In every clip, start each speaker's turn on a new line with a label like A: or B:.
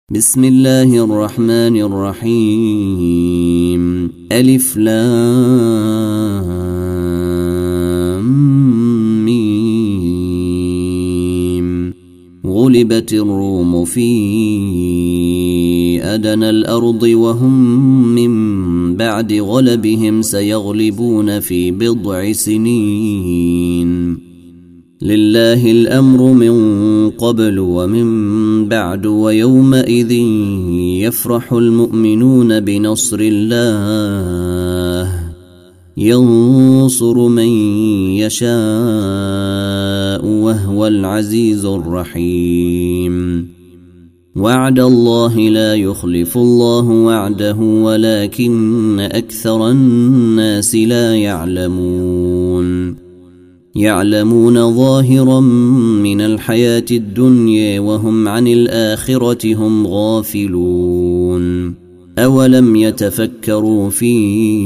A: بسم الله الرحمن الرحيم ألف لام ميم غلبت الروم في أدنى الأرض وهم من بعد غلبهم سيغلبون في بضع سنين لله الأمر من قبل ومن بعد ويومئذ يفرح المؤمنون بنصر الله ينصر من يشاء وهو العزيز الرحيم وعد الله لا يخلف الله وعده ولكن أكثر الناس لا يعلمون ظاهرا من الحياة الدنيا وهم عن الآخرة هم غافلون أولم يتفكروا في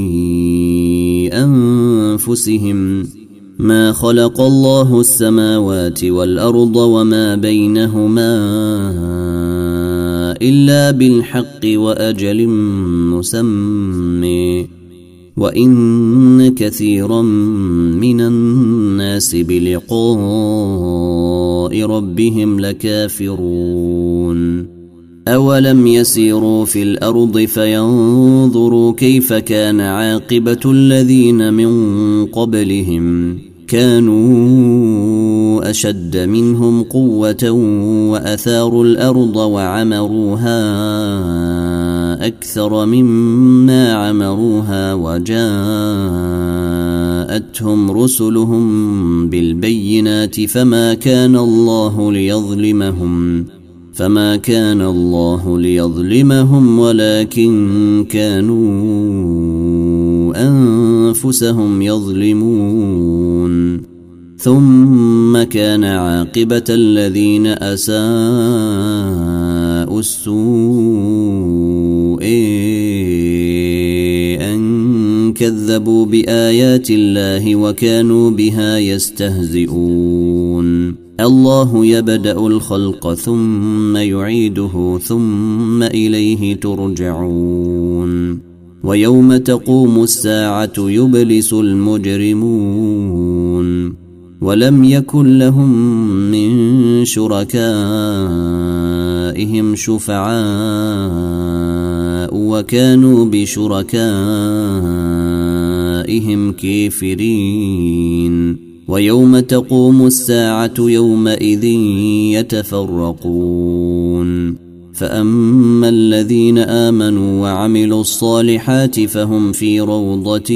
A: أنفسهم ما خلق الله السماوات والأرض وما بينهما إلا بالحق وأجل مسمى وإن كثيرا من الناس بلقاء ربهم لكافرون أولم يسيروا في الأرض فينظروا كيف كان عاقبة الذين من قبلهم كانوا أشد منهم قوة وأثاروا الأرض وعمروها أكثر مما عمروها وجاءتهم رسلهم بالبينات فما كان الله ليظلمهم ولكن كانوا أنفسهم يظلمون ثم كان عاقبة الذين أساءوا السوء أن كذبوا بآيات الله وكانوا بها يستهزئون الله يبدأ الخلق ثم يعيده ثم إليه ترجعون ويوم تقوم الساعة يبلس المجرمون ولم يكن لهم من شركائهم شفعاء وكانوا بشركائهم كافرين ويوم تقوم الساعة يومئذ يتفرقون فأما الذين آمنوا وعملوا الصالحات فهم في روضة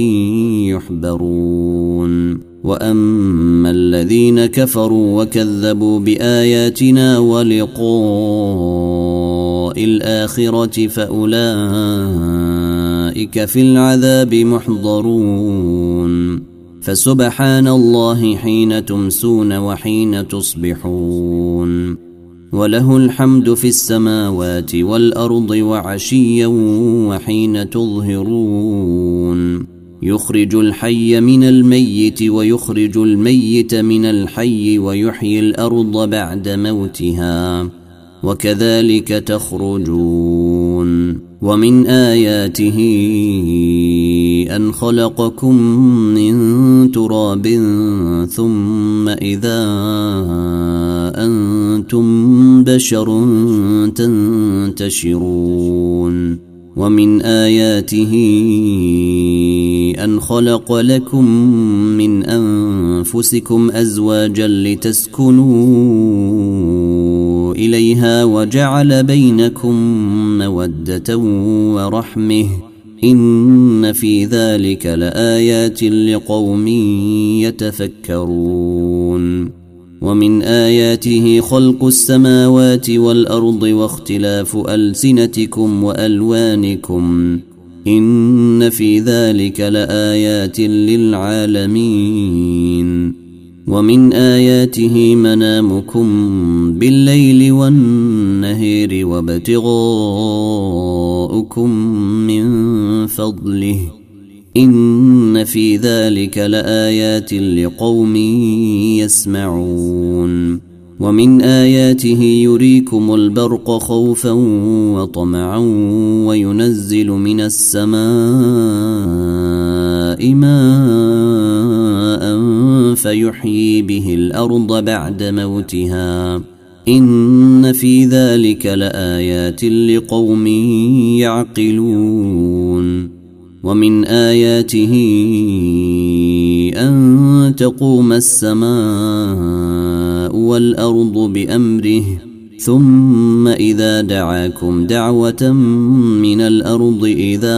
A: يحبرون وأما الذين كفروا وكذبوا بآياتنا ولقاء الآخرة فأولئك في العذاب محضرون فسبحان الله حين تمسون وحين تصبحون وله الحمد في السماوات والأرض وعشيا وحين تظهرون يخرج الحي من الميت ويخرج الميت من الحي ويحيي الأرض بعد موتها وكذلك تخرجون ومن آياته أن خلقكم من تراب ثم إذا أنتم بشر تنتشرون ومن آياته أن خلق لكم من أنفسكم أزواجا لتسكنوا إليها وجعل بينكم مودة ورحمة إن في ذلك لآيات لقوم يتفكرون ومن آياته خلق السماوات والأرض واختلاف ألسنتكم وألوانكم إن في ذلك لآيات للعالمين ومن آياته منامكم بالليل والنهار وابتغاؤكم من فضله إن في ذلك لآيات لقوم يسمعون ومن آياته يريكم البرق خوفا وطمعا وينزل من السماء ماء فيحيي به الأرض بعد موتها إن في ذلك لآيات لقوم يعقلون. ومن آياته أن تقوم السماء والأرض بأمره ثم إذا دعاكم دعوة من الأرض إذا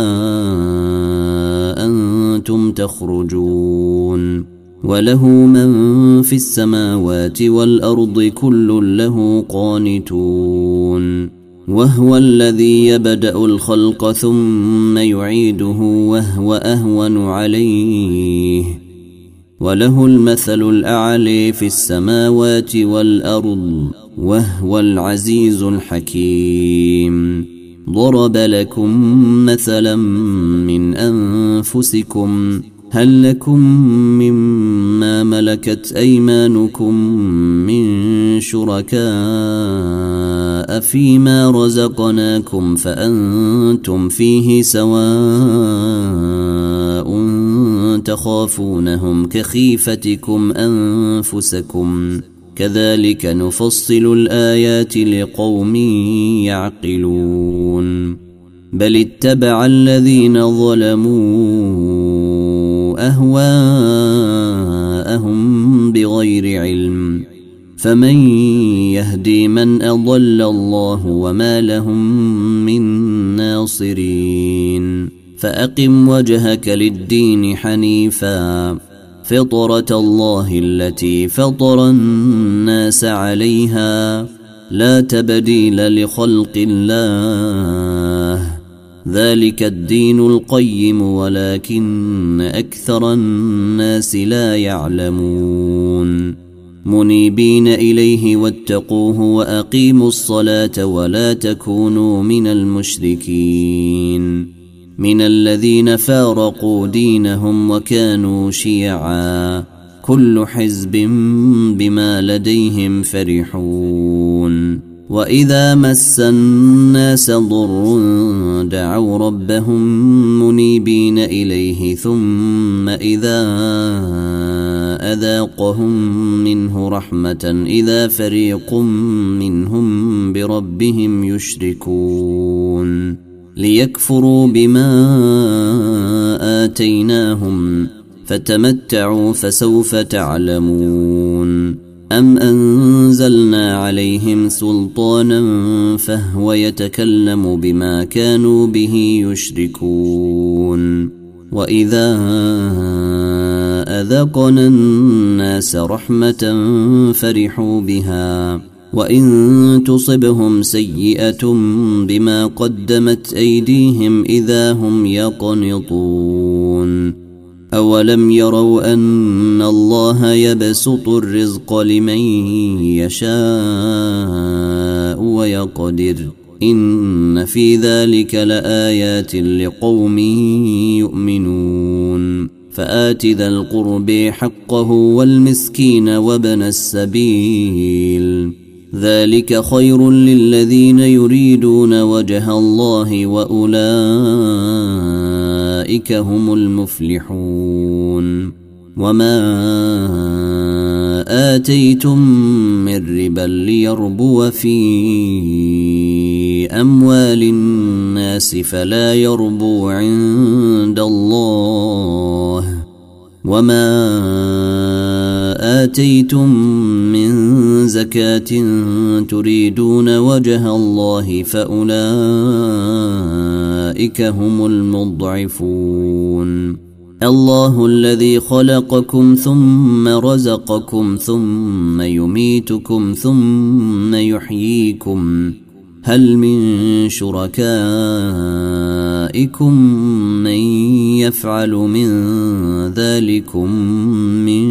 A: أنتم تخرجون وله من في السماوات والأرض كل له قانتون وهو الذي يبدأ الخلق ثم يعيده وهو أهون عليه وله المثل الأعلى في السماوات والأرض وهو العزيز الحكيم. ضرب لكم مثلا من أنفسكم هل لكم مما ملكت أيمانكم من شركاء فيما رزقناكم فأنتم فيه سواء تخافونهم كخيفتكم أنفسكم كذلك نفصل الآيات لقوم يعقلون. بل اتبع الذين ظلموا أهواءهم بغير علم فمن يهدي من أضل الله وما لهم من ناصرين. فأقم وجهك للدين حنيفا فطرة الله التي فطر الناس عليها لا تبديل لخلق الله ذلك الدين القيم ولكن أكثر الناس لا يعلمون. منيبين إليه واتقوه وأقيموا الصلاة ولا تكونوا من المشركين من الذين فارقوا دينهم وكانوا شيعا كل حزب بما لديهم فرحون. وإذا مس الناس ضر دعوا ربهم منيبين إليه ثم إذا أذاقهم منه رحمة إذا فريق منهم بربهم يشركون ليكفروا بما آتيناهم فتمتعوا فسوف تعلمون. أم أنزلنا عليهم سلطانا فهو يتكلم بما كانوا به يشركون. وإذا أذقنا الناس رحمة فرحوا بها وإن تصبهم سيئة بما قدمت أيديهم إذا هم يقنطون. أولم يروا أن الله يبسط الرزق لمن يشاء ويقدر إن في ذلك لآيات لقوم يؤمنون. فآت ذا القرب حقه والمسكين وابن السبيل ذلك خير للذين يريدون وجه الله وأولئك هم المفلحون. وما آتيتم من ربا ليربو في أموال الناس فلا يربو عند الله وما آتيتم من زكاة تريدون وجه الله فأولئك هم المضعفون. الله الذي خلقكم ثم رزقكم ثم يميتكم ثم يحييكم هل من شركائكم من يفعل من ذلكم من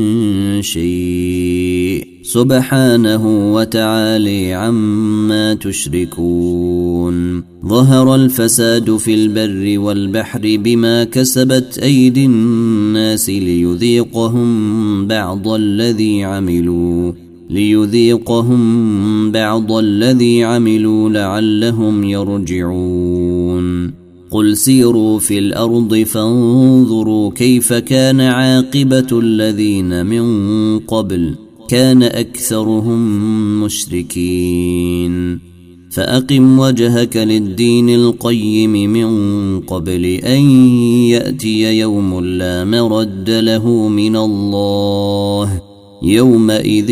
A: شيء سبحانه وتعالى عما تشركون. ظهر الفساد في البر والبحر بما كسبت أيدي الناس ليذيقهم بعض الذي عملوا ليذيقهم بعض الذي عملوا لعلهم يرجعون قل سيروا في الأرض فانظروا كيف كان عاقبة الذين من قبل كان أكثرهم مشركين فأقم وجهك للدين القيم من قبل أن يأتي يوم لا مرد له من الله يومئذ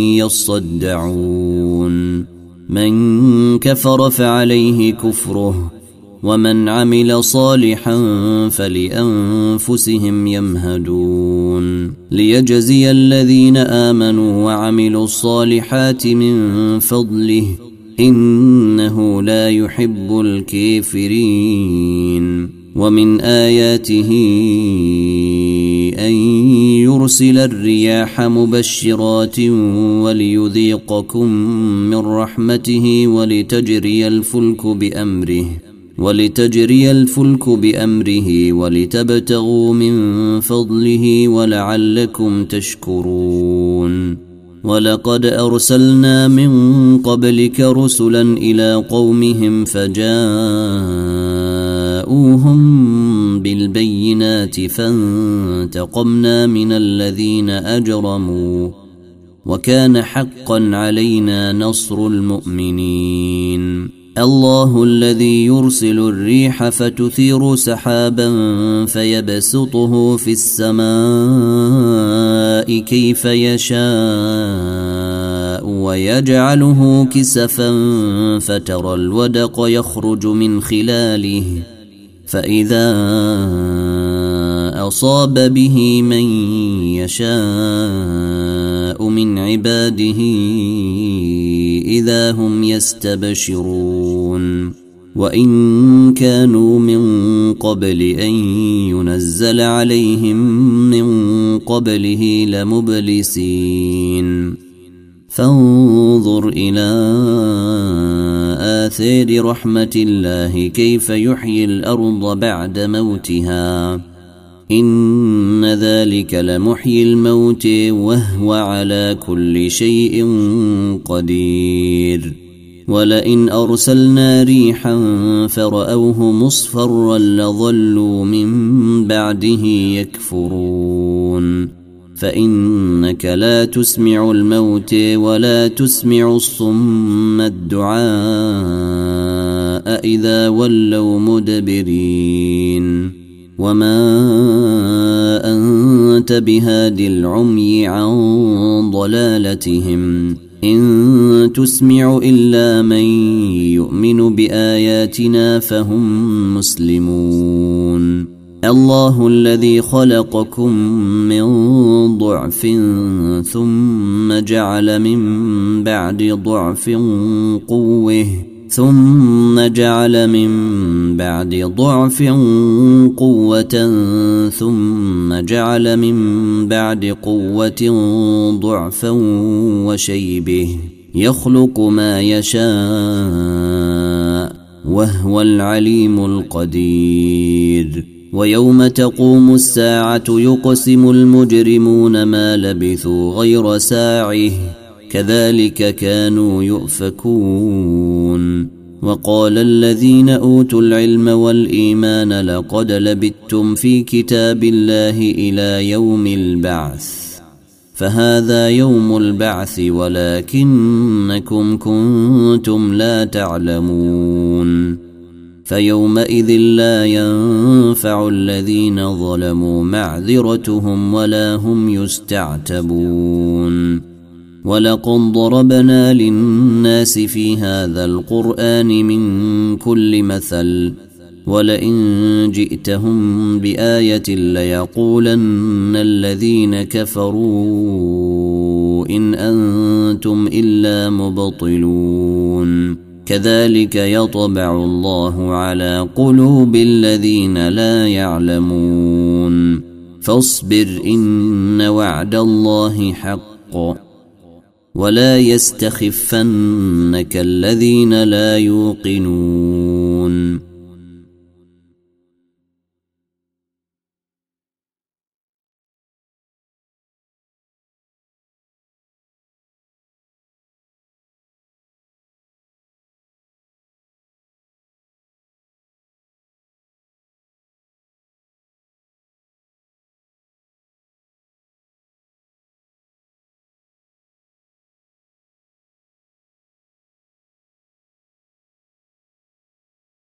A: يصدعون من كفر فعليه كفره ومن عمل صالحا فلأنفسهم يمهدون ليجزي الذين آمنوا وعملوا الصالحات من فضله إنه لا يحب الكافرين ومن آياته أن يرسل الرياح مبشرات وليذيقكم من رحمته ولتجري الفلك بأمره ولتبتغوا من فضله ولعلكم تشكرون ولقد أرسلنا من قبلك رسلا إلى قومهم فجاءوهم بالبينات فانتقمنا من الذين أجرموا وكان حقا علينا نصر المؤمنين الله الذي يرسل الريح فتثير سحابا فيبسطه في السماء كيف يشاء ويجعله كسفا فترى الودق يخرج من خلاله فإذا أصاب به من يشاء من عباده إذا هم يستبشرون وإن كانوا من قبل أن ينزل عليهم من قبله لمبلسين فانظر إلى آثار رحمة الله كيف يحيي الأرض بعد موتها إن ذلك لمحيي الموت وهو على كل شيء قدير ولئن أرسلنا ريحا فرأوه مصفرا لظلوا من بعده يكفرون فإنك لا تسمع الموت ولا تسمع الصم الدعاء إذا ولوا مدبرين وما أنت بهاد العمي عن ضلالتهم إن تسمع إلا من يؤمن بآياتنا فهم مسلمون الله الذي خلقكم من ضعف ثم جعل من بعد ضعف قوة ثم جعل من بعد ضعف قوة ثم جعل من بعد قوة ضعفا وشيبه يخلق ما يشاء وهو العليم القدير ويوم تقوم الساعة يقسم المجرمون ما لبثوا غير ساعه كذلك كانوا يؤفكون وقال الذين أوتوا العلم والإيمان لقد لبثتم في كتاب الله إلى يوم البعث فهذا يوم البعث ولكنكم كنتم لا تعلمون فيومئذ لا ينفع الذين ظلموا معذرتهم ولا هم يستعتبون ولقد ضربنا للناس في هذا القرآن من كل مثل ولئن جئتهم بآية ليقولن الذين كفروا إن أنتم إلا مبطلون كذلك يطبع الله على قلوب الذين لا يعلمون فاصبر إن وعد الله حق ولا يستخفنك الذين لا يوقنون